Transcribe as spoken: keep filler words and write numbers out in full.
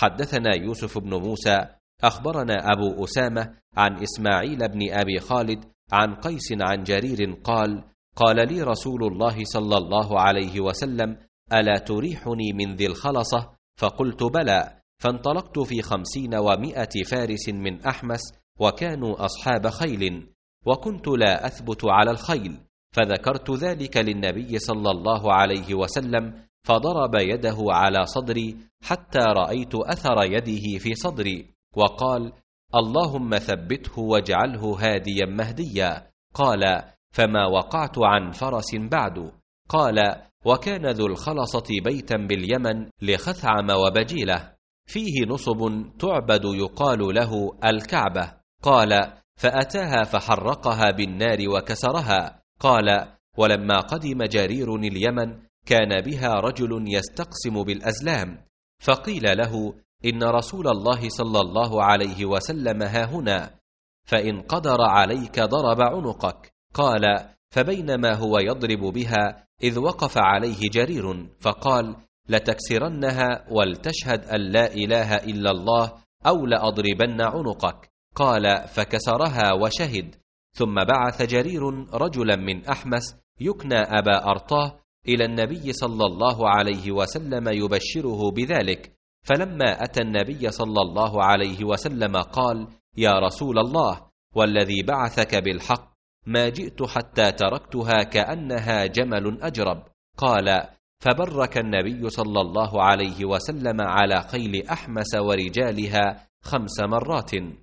حدثنا يوسف بن موسى أخبرنا أبو أسامة عن إسماعيل بن أبي خالد عن قيس عن جرير قال: قال لي رسول الله صلى الله عليه وسلم: ألا تريحني من ذي الخلصة؟ فقلت: بلى. فانطلقت في خمسين ومائة فارس من أحمس، وكانوا أصحاب خيل، وكنت لا أثبت على الخيل، فذكرت ذلك للنبي صلى الله عليه وسلم، فضرب يده على صدري حتى رأيت أثر يده في صدري، وقال: اللهم ثبته واجعله هاديا مهديا. قال: فما وقعت عن فرس بعد. قال: وكان ذو الخلصة بيتا باليمن لخثعم وبجيلة، فيه نصب تعبد يقال له الكعبة. قال: فأتاها فحرقها بالنار وكسرها. قال: ولما قدم جرير اليمن كان بها رجل يستقسم بالأزلام، فقيل له: إن رسول الله صلى الله عليه وسلم هاهنا، فإن قدر عليك ضرب عنقك. قال: فبينما هو يضرب بها إذ وقف عليه جرير فقال: لتكسرنها ولتشهد أن لا إله إلا الله أو لأضربن عنقك. قال: فكسرها وشهد. ثم بعث جرير رجلا من أحمس يكنى أبا أرطاه إلى النبي صلى الله عليه وسلم يبشره بذلك، فلما أتى النبي صلى الله عليه وسلم قال: يا رسول الله، والذي بعثك بالحق ما جئت حتى تركتها كأنها جمل أجرب. قال: فبرك النبي صلى الله عليه وسلم على خيل أحمس ورجالها خمس مرات.